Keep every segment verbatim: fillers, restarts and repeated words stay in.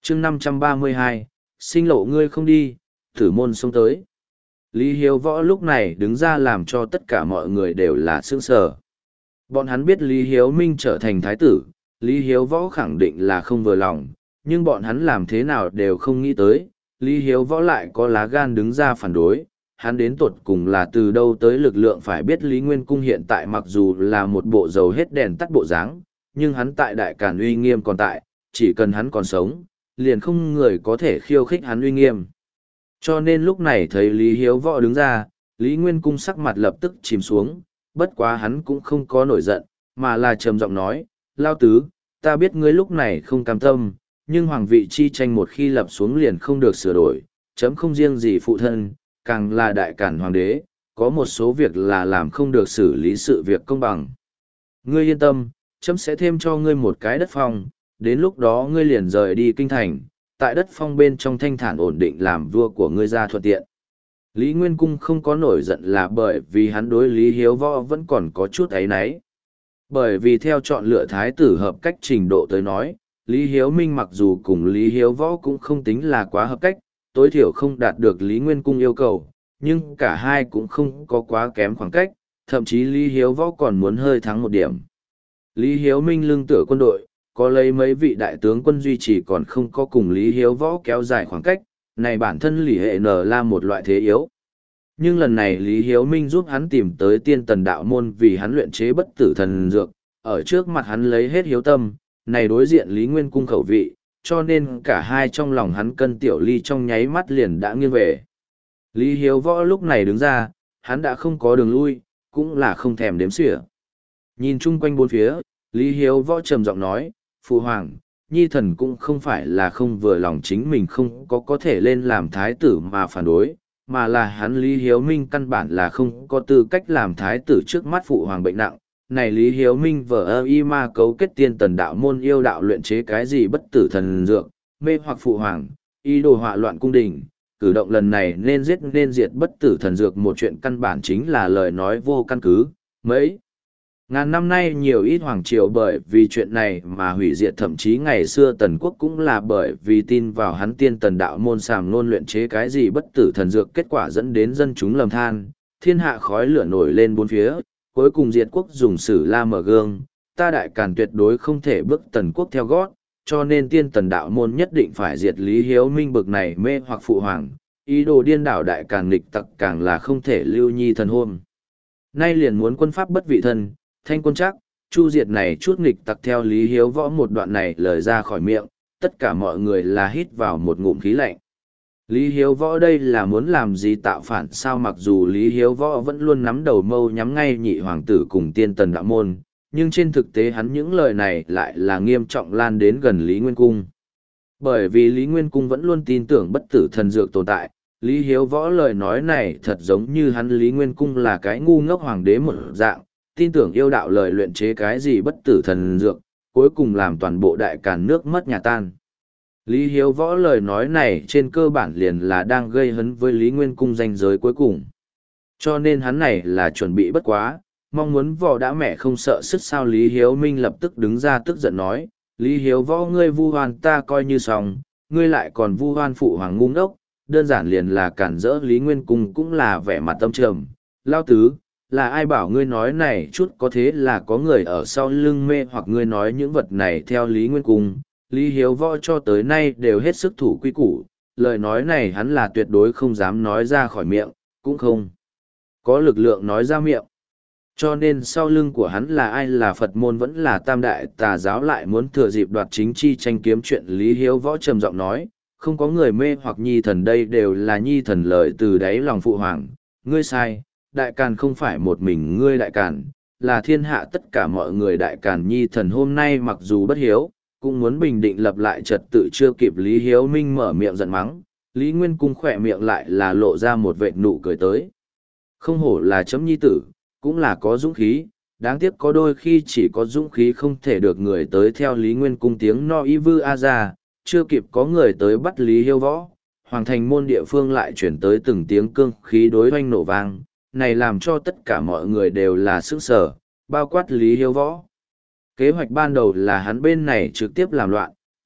chương năm trăm ba mươi hai, sinh lộ ngươi không đi, tử môn xông tới. Lý Hiếu Võ lúc này đứng ra làm cho tất cả mọi người đều là sững sờ. Bọn hắn biết Lý Hiếu Minh trở thành thái tử, Lý Hiếu Võ khẳng định là không vừa lòng, nhưng bọn hắn làm thế nào đều không nghĩ tới, Lý Hiếu Võ lại có lá gan đứng ra phản đối. Hắn đến tột cùng là từ đâu tới lực lượng phải biết Lý Nguyên Cung hiện tại mặc dù là một bộ dầu hết đèn tắt bộ dáng, nhưng hắn tại đại càn uy nghiêm còn tại, chỉ cần hắn còn sống, liền không người có thể khiêu khích hắn uy nghiêm. Cho nên lúc này thấy Lý Hiếu Võ đứng ra, Lý Nguyên Cung sắc mặt lập tức chìm xuống, bất quá hắn cũng không có nổi giận, mà là trầm giọng nói, Lao Tứ, ta biết ngươi lúc này không cam tâm, nhưng hoàng vị chi tranh một khi lập xuống liền không được sửa đổi, chấm không riêng gì phụ thân, càng là đại cản hoàng đế, có một số việc là làm không được xử lý sự việc công bằng. Ngươi yên tâm, chấm sẽ thêm cho ngươi một cái đất phong, đến lúc đó ngươi liền rời đi kinh thành, tại đất phong bên trong thanh thản ổn định làm vua của ngươi ra thuận tiện. Lý Nguyên Cung không có nổi giận là bởi vì hắn đối Lý Hiếu Võ vẫn còn có chút áy náy. Bởi vì theo chọn lựa thái tử hợp cách trình độ tới nói, Lý Hiếu Minh mặc dù cùng Lý Hiếu Võ cũng không tính là quá hợp cách, tối thiểu không đạt được Lý Nguyên Cung yêu cầu, nhưng cả hai cũng không có quá kém khoảng cách, thậm chí Lý Hiếu Võ còn muốn hơi thắng một điểm. Lý Hiếu Minh lưng tựa quân đội, có lấy mấy vị đại tướng quân duy trì còn không có cùng Lý Hiếu Võ kéo dài khoảng cách, này bản thân Lý Hệ Nở là một loại thế yếu. Nhưng lần này Lý Hiếu Minh giúp hắn tìm tới tiên tần đạo môn vì hắn luyện chế bất tử thần dược, ở trước mặt hắn lấy hết hiếu tâm, này đối diện Lý Nguyên Cung khẩu vị, cho nên cả hai trong lòng hắn cân tiểu ly trong nháy mắt liền đã nghiêng về. Lý Hiếu Võ lúc này đứng ra, hắn đã không có đường lui, cũng là không thèm đếm xỉa. Nhìn chung quanh bốn phía, Lý Hiếu Võ trầm giọng nói, Phụ Hoàng, Nhi thần cũng không phải là không vừa lòng chính mình không có có thể lên làm thái tử mà phản đối, mà là hắn Lý Hiếu Minh căn bản là không có tư cách làm thái tử trước mắt Phụ Hoàng bệnh nặng. Này Lý Hiếu Minh vợ ơ y ma cấu kết tiên tần đạo môn yêu đạo luyện chế cái gì bất tử thần dược, mê hoặc Phụ Hoàng, ý đồ họa loạn cung đình, cử động lần này nên giết nên diệt bất tử thần dược một chuyện căn bản chính là lời nói vô căn cứ, mấy. Ngàn năm nay nhiều ít hoàng triều bởi vì chuyện này mà hủy diệt, thậm chí ngày xưa tần quốc cũng là bởi vì tin vào hắn tiên tần đạo môn sàm nôn luyện chế cái gì bất tử thần dược, kết quả dẫn đến dân chúng lầm than, thiên hạ khói lửa nổi lên bốn phía, cuối cùng diệt quốc dùng sử la mở gương, ta đại càn tuyệt đối không thể bước tần quốc theo gót, cho nên tiên tần đạo môn nhất định phải diệt Lý Hiếu Minh bực này mê hoặc Phụ Hoàng, ý đồ điên đảo đại càn nghịch tặc càng là không thể lưu nhi thần hôn. Nay liền muốn quân pháp bất vị thân, thanh quân chắc, chu diệt này chút nghịch tặc theo Lý Hiếu Võ một đoạn này lời ra khỏi miệng, tất cả mọi người là hít vào một ngụm khí lạnh. Lý Hiếu Võ đây là muốn làm gì tạo phản sao, mặc dù Lý Hiếu Võ vẫn luôn nắm đầu mâu nhắm ngay nhị hoàng tử cùng tiên tần đạo môn, nhưng trên thực tế hắn những lời này lại là nghiêm trọng lan đến gần Lý Nguyên Cung. Bởi vì Lý Nguyên Cung vẫn luôn tin tưởng bất tử thần dược tồn tại, Lý Hiếu Võ lời nói này thật giống như hắn Lý Nguyên Cung là cái ngu ngốc hoàng đế một dạng, tin tưởng yêu đạo lời luyện chế cái gì bất tử thần dược, cuối cùng làm toàn bộ đại càn nước mất nhà tan. Lý Hiếu Võ lời nói này trên cơ bản liền là đang gây hấn với Lý Nguyên Cung danh giới cuối cùng. Cho nên hắn này là chuẩn bị bất quá, mong muốn vò đã mẹ không sợ sức sao. Lý Hiếu Minh lập tức đứng ra tức giận nói, Lý Hiếu Võ ngươi vu hoan ta coi như xong, ngươi lại còn vu hoan Phụ Hoàng ngu ngốc, đơn giản liền là cản rỡ. Lý Nguyên Cung cũng là vẻ mặt tâm trầm, Lao Tứ, là ai bảo ngươi nói này chút, có thế là có người ở sau lưng mê hoặc ngươi nói những vật này. Theo Lý Nguyên Cung, Lý Hiếu Võ cho tới nay đều hết sức thủ quy củ, lời nói này hắn là tuyệt đối không dám nói ra khỏi miệng, cũng không có lực lượng nói ra miệng. Cho nên sau lưng của hắn là ai, là Phật môn vẫn là tam đại tà giáo lại muốn thừa dịp đoạt chính chi tranh kiếm chuyện. Lý Hiếu Võ trầm giọng nói, không có người mê hoặc nhi thần, đây đều là nhi thần lời từ đáy lòng Phụ Hoàng, ngươi sai, đại càn không phải một mình ngươi đại càn, là thiên hạ tất cả mọi người đại càn. Nhi thần hôm nay mặc dù bất hiếu, cũng muốn bình định lập lại trật tự. Chưa kịp Lý Hiếu Minh mở miệng giận mắng, Lý Nguyên Cung khỏe miệng lại là lộ ra một vệt nụ cười tới. Không hổ là chấm nhi tử, cũng là có dũng khí, đáng tiếc có đôi khi chỉ có dũng khí không thể được người tới. Theo Lý Nguyên Cung tiếng no y vư a ra, chưa kịp có người tới bắt Lý Hiếu Võ, hoàng thành môn địa phương lại chuyển tới từng tiếng cương khí đối hoanh nổ vang, này làm cho tất cả mọi người đều là sững sờ, bao quát Lý Hiếu Võ. Kế hoạch ban đầu là hắn bên này trực tiếp làm loạn,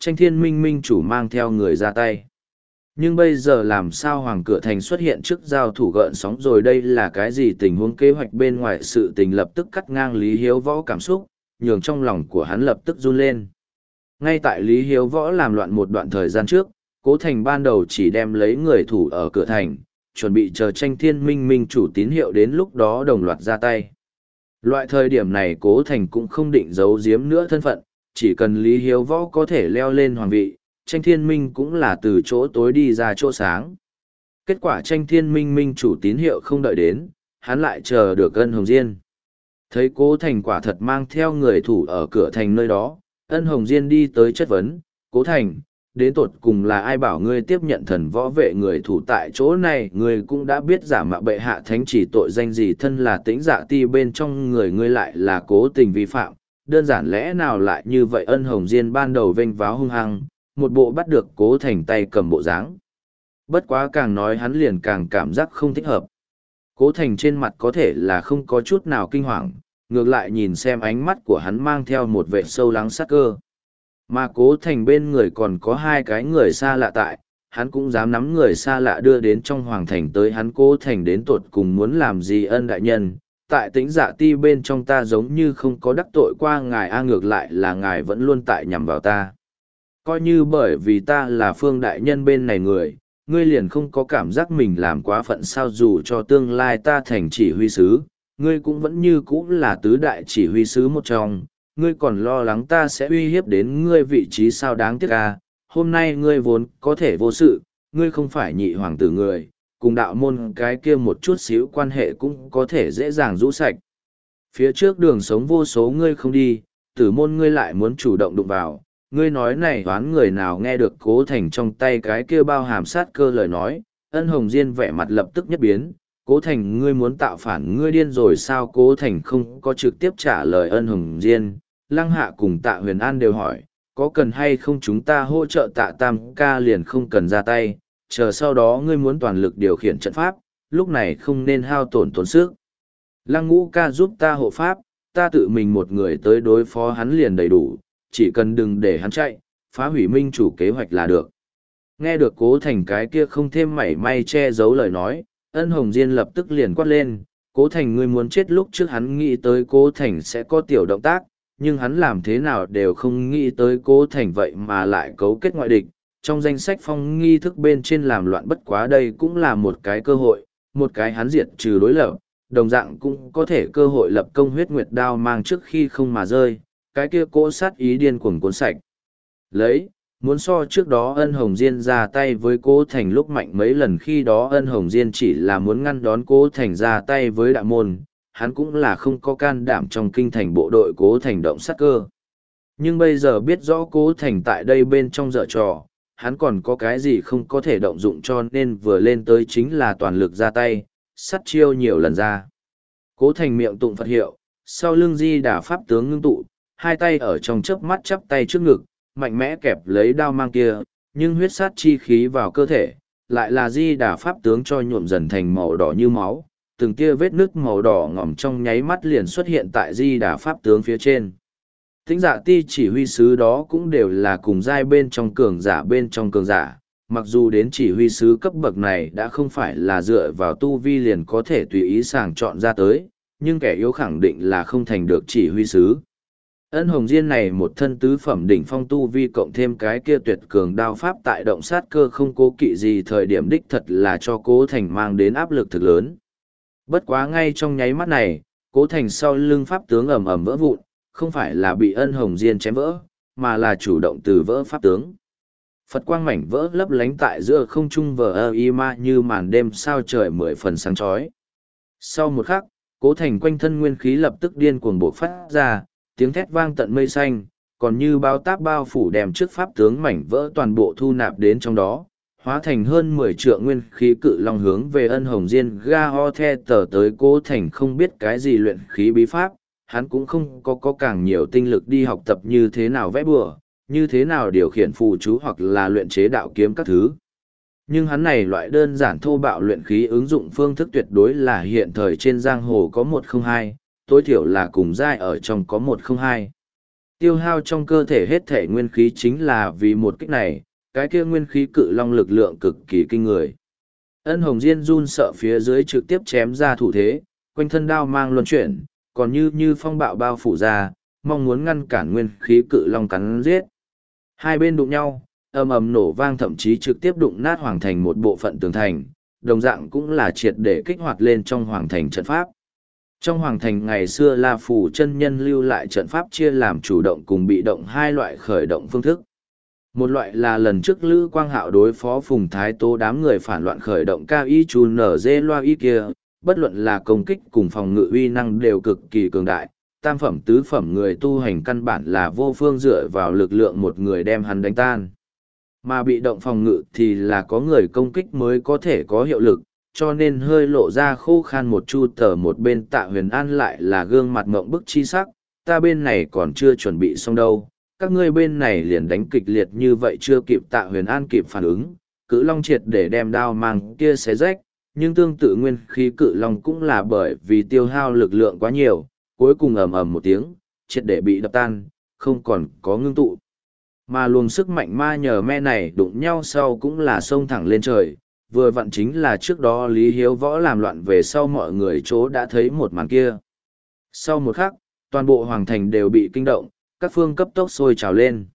Tranh Thiên Minh Minh chủ mang theo người ra tay. Nhưng bây giờ làm sao Hoàng Cửa Thành xuất hiện trước giao thủ gợn sóng rồi, đây là cái gì? Tình huống kế hoạch bên ngoài sự tình lập tức cắt ngang Lý Hiếu Võ cảm xúc, nhường trong lòng của hắn lập tức run lên. Ngay tại Lý Hiếu Võ làm loạn một đoạn thời gian trước, Cố Thành ban đầu chỉ đem lấy người thủ ở cửa thành, chuẩn bị chờ Tranh Thiên Minh Minh chủ tín hiệu đến lúc đó đồng loạt ra tay. Loại thời điểm này Cố Thành cũng không định giấu giếm nữa thân phận, chỉ cần Lý Hiếu Võ có thể leo lên hoàng vị, Tranh Thiên Minh cũng là từ chỗ tối đi ra chỗ sáng. Kết quả Tranh Thiên Minh Minh chủ tín hiệu không đợi đến, hắn lại chờ được Ân Hồng Diên. Thấy Cố Thành quả thật mang theo người thủ ở cửa thành nơi đó, Ân Hồng Diên đi tới chất vấn, Cố Thành, đến tột cùng là ai bảo ngươi tiếp nhận thần võ vệ người thủ tại chỗ này? Ngươi cũng đã biết giả mạo bệ hạ thánh chỉ tội danh gì, thân là Tĩnh Dạ Ti bên trong người ngươi lại là cố tình vi phạm, đơn giản lẽ nào lại như vậy? Ân Hồng Diên ban đầu vênh váo hung hăng, một bộ bắt được Cố Thành tay cầm bộ dáng. Bất quá càng nói hắn liền càng cảm giác không thích hợp. Cố Thành trên mặt có thể là không có chút nào kinh hoàng, ngược lại nhìn xem ánh mắt của hắn mang theo một vẻ sâu lắng sắc cơ. Mà Cố Thành bên người còn có hai cái người xa lạ tại, hắn cũng dám nắm người xa lạ đưa đến trong hoàng thành tới. Hắn Cố Thành đến tột cùng muốn làm gì? Ân đại nhân, tại Tĩnh Dạ Ti bên trong ta giống như không có đắc tội qua ngài a, ngược lại là ngài vẫn luôn tại nhằm vào ta. Coi như bởi vì ta là Phương đại nhân bên này người, ngươi liền không có cảm giác mình làm quá phận sao? Dù cho tương lai ta thành chỉ huy sứ, ngươi cũng vẫn như cũ là tứ đại chỉ huy sứ một trong, ngươi còn lo lắng ta sẽ uy hiếp đến ngươi vị trí sao? Đáng tiếc à, hôm nay ngươi vốn có thể vô sự, ngươi không phải nhị hoàng tử người, cùng đạo môn cái kia một chút xíu quan hệ cũng có thể dễ dàng rũ sạch. Phía trước đường sống vô số ngươi không đi, tử môn ngươi lại muốn chủ động đụng vào, ngươi nói này đoán người nào nghe được Cố Thành trong tay cái kia bao hàm sát cơ lời nói? Ân Hồng Diên vẻ mặt lập tức nhất biến. Cố Thành, ngươi muốn tạo phản, ngươi điên rồi sao? Cố Thành không có trực tiếp trả lời Ân Hồng Diên. Lăng Hạ cùng Tạ Huyền An đều hỏi, có cần hay không chúng ta hỗ trợ Tạ Tam ca? Liền không cần ra tay, chờ sau đó ngươi muốn toàn lực điều khiển trận pháp, lúc này không nên hao tổn tốn sức. Lăng Ngũ ca giúp ta hộ pháp, ta tự mình một người tới đối phó hắn liền đầy đủ, chỉ cần đừng để hắn chạy, phá hủy minh chủ kế hoạch là được. Nghe được Cố Thành cái kia không thêm mảy may che giấu lời nói, Ân Hồng Diên lập tức liền quát lên, Cố Thành ngươi muốn chết. Lúc trước hắn nghĩ tới Cố Thành sẽ có tiểu động tác, nhưng hắn làm thế nào đều không nghĩ tới Cố Thành vậy mà lại cấu kết ngoại địch, trong danh sách phong nghi thức bên trên làm loạn. Bất quá đây cũng là một cái cơ hội, một cái hắn diệt trừ đối lập, đồng dạng cũng có thể cơ hội lập công. Huyết Nguyệt Đao mang trước khi không mà rơi, cái kia cỗ sát ý điên cuồng cuốn sạch lấy, muốn so trước đó Ân Hồng Diên ra tay với Cố Thành lúc mạnh mấy lần. Khi đó Ân Hồng Diên chỉ là muốn ngăn đón Cố Thành ra tay với đạo môn, hắn cũng là không có can đảm trong kinh thành bộ đội Cố Thành động sát cơ. Nhưng bây giờ biết rõ Cố Thành tại đây bên trong dở trò, hắn còn có cái gì không có thể động dụng, cho nên vừa lên tới chính là toàn lực ra tay, sát chiêu nhiều lần ra. Cố Thành miệng tụng Phật hiệu, sau lưng Di Đà pháp tướng ngưng tụ, hai tay ở trong chớp mắt chắp tay trước ngực, mạnh mẽ kẹp lấy đao mang kia, nhưng huyết sát chi khí vào cơ thể, lại là Di Đà pháp tướng cho nhuộm dần thành màu đỏ như máu, từng tia vết nước màu đỏ ngỏm trong nháy mắt liền xuất hiện tại Di Đà pháp tướng phía trên. Tĩnh Dạ Ti chỉ huy sứ đó cũng đều là cùng giai bên trong cường giả bên trong cường giả, mặc dù đến chỉ huy sứ cấp bậc này đã không phải là dựa vào tu vi liền có thể tùy ý sàng chọn ra tới, nhưng kẻ yếu khẳng định là không thành được chỉ huy sứ. Ân Hồng Diên này một thân tứ phẩm đỉnh phong tu vi cộng thêm cái kia tuyệt cường đao pháp tại động sát cơ không cố kỵ gì, thời điểm đích thật là cho Cố Thành mang đến áp lực thực lớn. Bất quá ngay trong nháy mắt này, Cố Thành sau lưng pháp tướng ầm ầm vỡ vụn, không phải là bị Ân Hồng Diên chém vỡ, mà là chủ động từ vỡ pháp tướng. Phật quang mảnh vỡ lấp lánh tại giữa không trung vờ ơ y ma như màn đêm sao trời mười phần sáng chói. Sau một khắc, Cố Thành quanh thân nguyên khí lập tức điên cuồng bộc phát ra, tiếng thét vang tận mây xanh, còn như bao táp bao phủ đem trước pháp tướng mảnh vỡ toàn bộ thu nạp đến trong đó, hóa thành hơn mười trượng nguyên khí cự long hướng về Ân Hồng Diên ga ho the tờ tới. Cố Thành không biết cái gì luyện khí bí pháp, hắn cũng không có có càng nhiều tinh lực đi học tập như thế nào vẽ bùa, như thế nào điều khiển phù chú hoặc là luyện chế đạo kiếm các thứ. Nhưng hắn này loại đơn giản thô bạo luyện khí ứng dụng phương thức tuyệt đối là hiện thời trên giang hồ có một không hai, tối thiểu là cùng giai ở trong có một không hai. Tiêu hao trong cơ thể hết thể nguyên khí chính là vì một kích này, cái kia nguyên khí cự long lực lượng cực kỳ kinh người. Ân Hồng Diên run sợ phía dưới trực tiếp chém ra thủ thế, quanh thân đao mang luân chuyển, còn như như phong bạo bao phủ ra, mong muốn ngăn cản nguyên khí cự long cắn giết. Hai bên đụng nhau, ầm ầm nổ vang, thậm chí trực tiếp đụng nát hoàng thành một bộ phận tường thành, đồng dạng cũng là triệt để kích hoạt lên trong hoàng thành trận pháp. Trong hoàng thành ngày xưa La Phủ chân nhân lưu lại trận pháp chia làm chủ động cùng bị động hai loại khởi động phương thức. Một loại là lần trước Lữ Quang Hạo đối phó Phùng Thái Tố đám người phản loạn khởi động cao y chu nở dê loa y kia, bất luận là công kích cùng phòng ngự uy năng đều cực kỳ cường đại, tam phẩm tứ phẩm người tu hành căn bản là vô phương dựa vào lực lượng một người đem hắn đánh tan. Mà bị động phòng ngự thì là có người công kích mới có thể có hiệu lực, cho nên hơi lộ ra khô khan một chu tờ một bên Tạ Huyền An lại là gương mặt ngộng bức chi sắc, ta bên này còn chưa chuẩn bị xong đâu, các ngươi bên này liền đánh kịch liệt như vậy chưa kịp Tạ Huyền An kịp phản ứng, cự long triệt để đem đao mang kia xé rách, nhưng tương tự nguyên khí cự long cũng là bởi vì tiêu hao lực lượng quá nhiều, cuối cùng ầm ầm một tiếng, triệt để bị đập tan, không còn có ngưng tụ. Mà luồng sức mạnh ma nhờ me này đụng nhau sau cũng là xông thẳng lên trời, vừa vặn chính là trước đó Lý Hiếu Võ làm loạn về sau mọi người chỗ đã thấy một màn kia. Sau một khắc, toàn bộ hoàng thành đều bị kinh động, các phương cấp tốc sôi trào lên.